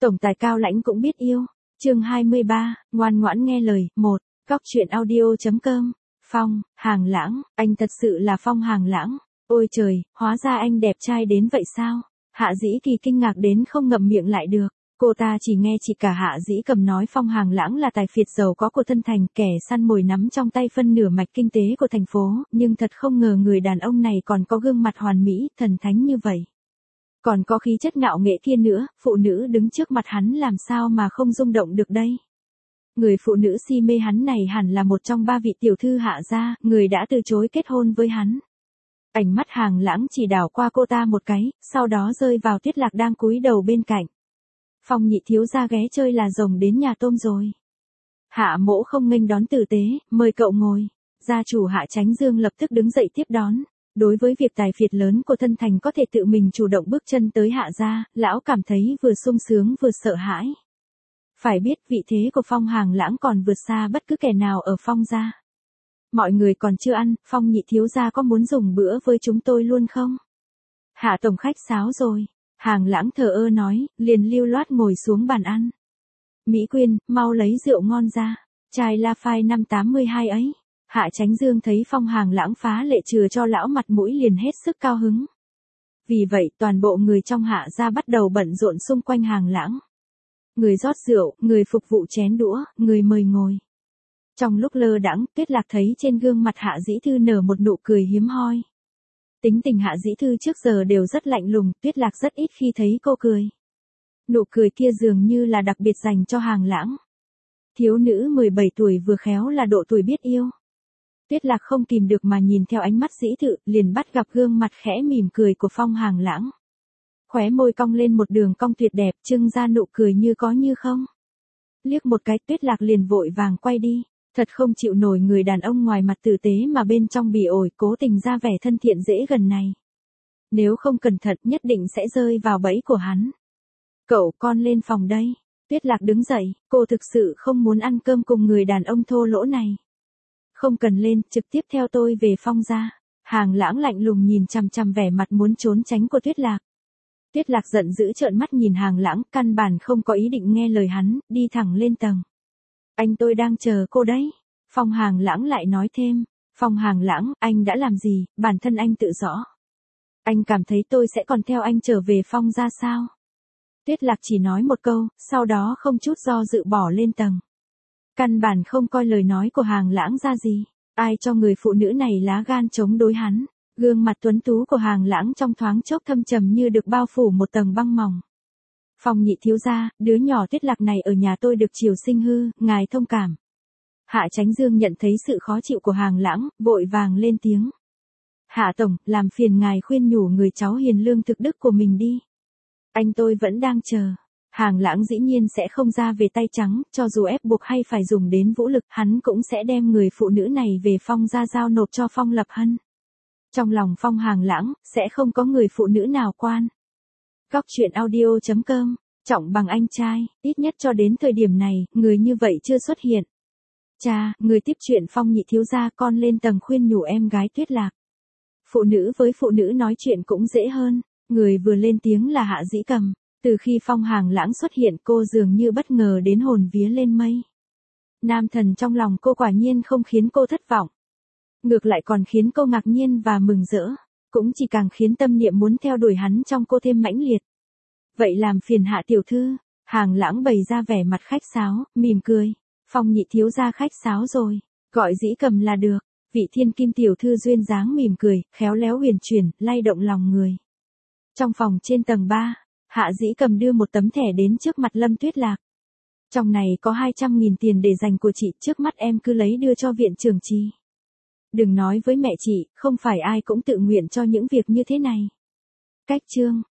Tổng tài Cao Lãnh cũng biết yêu. Chương 23, ngoan ngoãn nghe lời. 1. Góc truyện audio.com. Phong, Hàng Lãng, anh thật sự là Phong Hàng Lãng. Ôi trời, hóa ra anh đẹp trai đến vậy sao? Hạ Dĩ Kỳ kinh ngạc đến không ngậm miệng lại được. Cô ta chỉ nghe chị cả Hạ Dĩ Cầm nói Phong Hàng Lãng là tài phiệt giàu có của Tân Thành, kẻ săn mồi nắm trong tay phân nửa mạch kinh tế của thành phố, nhưng thật không ngờ người đàn ông này còn có gương mặt hoàn mỹ, thần thánh như vậy. Còn có khí chất ngạo nghễ kia nữa, phụ nữ đứng trước mặt hắn làm sao mà không rung động được đây. Người phụ nữ si mê hắn này hẳn là một trong 3 vị tiểu thư Hạ gia, người đã từ chối kết hôn với hắn. Ánh mắt Hàng Lãng chỉ đảo qua cô ta một cái, sau đó rơi vào Tuyết Lạc đang cúi đầu bên cạnh. Phong nhị thiếu gia ghé chơi là rồng đến nhà tôm rồi. Hạ Mỗ không nghênh đón tử tế, mời cậu ngồi. Gia chủ Hạ Chánh Dương lập tức đứng dậy tiếp đón. Đối với việc tài phiệt lớn của Tân Thành có thể tự mình chủ động bước chân tới Hạ gia, lão cảm thấy vừa sung sướng vừa sợ hãi. Phải biết vị thế của Phong Hàng Lãng còn vượt xa bất cứ kẻ nào ở Phong gia. Mọi người còn chưa ăn, Phong nhị thiếu gia có muốn dùng bữa với chúng tôi luôn không? Hạ tổng khách sáo rồi. Hàng Lãng thờ ơ nói, liền lưu loát ngồi xuống bàn ăn. Mỹ Quyên, mau lấy rượu ngon ra. Chai La Phai năm 82 ấy. Hạ Chánh Dương thấy Phong Hàng Lãng phá lệ chừa cho lão mặt mũi liền hết sức cao hứng. Vì vậy toàn bộ người trong Hạ gia bắt đầu bận rộn xung quanh Hàng Lãng. Người rót rượu, người phục vụ chén đũa, người mời ngồi. Trong lúc lơ đãng, Tuyết Lạc thấy trên gương mặt Hạ Dĩ Thư nở một nụ cười hiếm hoi. Tính tình Hạ Dĩ Thư trước giờ đều rất lạnh lùng, Tuyết Lạc rất ít khi thấy cô cười. Nụ cười kia dường như là đặc biệt dành cho Hàng Lãng. Thiếu nữ 17 tuổi vừa khéo là độ tuổi biết yêu. Tuyết Lạc không kìm được mà nhìn theo ánh mắt Dĩ Thư, liền bắt gặp gương mặt khẽ mỉm cười của Phong Hàng Lãng. Khóe môi cong lên một đường cong tuyệt đẹp, trưng ra nụ cười như có như không. Liếc một cái, Tuyết Lạc liền vội vàng quay đi. Thật không chịu nổi người đàn ông ngoài mặt tử tế mà bên trong bỉ ổi cố tình ra vẻ thân thiện dễ gần này. Nếu không cẩn thận nhất định sẽ rơi vào bẫy của hắn. Cậu con lên phòng đây. Tuyết Lạc đứng dậy, cô thực sự không muốn ăn cơm cùng người đàn ông thô lỗ này. Không cần lên, trực tiếp theo tôi về Phong gia. Hàng Lãng lạnh lùng nhìn chằm chằm vẻ mặt muốn trốn tránh của Tuyết Lạc. Tuyết Lạc giận dữ trợn mắt nhìn Hàng Lãng, căn bản không có ý định nghe lời hắn, đi thẳng lên tầng. Anh tôi đang chờ cô đấy. Phong Hàng Lãng lại nói thêm. Phong Hàng Lãng, anh đã làm gì, bản thân anh tự rõ. Anh cảm thấy tôi sẽ còn theo anh trở về Phong gia sao? Tuyết Lạc chỉ nói một câu, sau đó không chút do dự bỏ lên tầng. Căn bản không coi lời nói của Hàng Lãng ra gì. Ai cho người phụ nữ này lá gan chống đối hắn. Gương mặt tuấn tú của Hàng Lãng trong thoáng chốc thâm trầm như được bao phủ một tầng băng mỏng. Phong nhị thiếu gia, đứa nhỏ Tuyết Lạc này ở nhà tôi được chiều sinh hư, ngài thông cảm. Hạ Chánh Dương nhận thấy sự khó chịu của Hàng Lãng, vội vàng lên tiếng. Hạ tổng, làm phiền ngài khuyên nhủ người cháu hiền lương thực đức của mình đi. Anh tôi vẫn đang chờ. Hàng Lãng dĩ nhiên sẽ không ra về tay trắng, cho dù ép buộc hay phải dùng đến vũ lực, hắn cũng sẽ đem người phụ nữ này về Phong gia giao nộp cho Phong Lập Hân. Trong lòng Phong Hàng Lãng, sẽ không có người phụ nữ nào quan. Góc truyện audio.com, trọng bằng anh trai, ít nhất cho đến thời điểm này, người như vậy chưa xuất hiện. Cha, người tiếp chuyện Phong nhị thiếu gia con lên tầng khuyên nhủ em gái Tuyết Lạc. Phụ nữ với phụ nữ nói chuyện cũng dễ hơn, người vừa lên tiếng là Hạ Dĩ Cầm. Từ khi Phong Hàng Lãng xuất hiện cô dường như bất ngờ đến hồn vía lên mây. Nam thần trong lòng cô quả nhiên không khiến cô thất vọng. Ngược lại còn khiến cô ngạc nhiên và mừng rỡ, cũng chỉ càng khiến tâm niệm muốn theo đuổi hắn trong cô thêm mãnh liệt. Vậy làm phiền Hạ tiểu thư. Hàng Lãng bày ra vẻ mặt khách sáo, mỉm cười. Phong nhị thiếu gia khách sáo rồi, gọi Dĩ Cầm là được. Vị thiên kim tiểu thư duyên dáng mỉm cười, khéo léo huyền chuyển, lay động lòng người. Trong phòng trên tầng 3, Hạ Dĩ Cầm đưa một tấm thẻ đến trước mặt Lâm Tuyết Lạc. Trong này có 200.000 tiền để dành của chị, trước mắt em cứ lấy đưa cho viện trưởng trì. Đừng nói với mẹ chị, không phải ai cũng tự nguyện cho những việc như thế này. Cách chương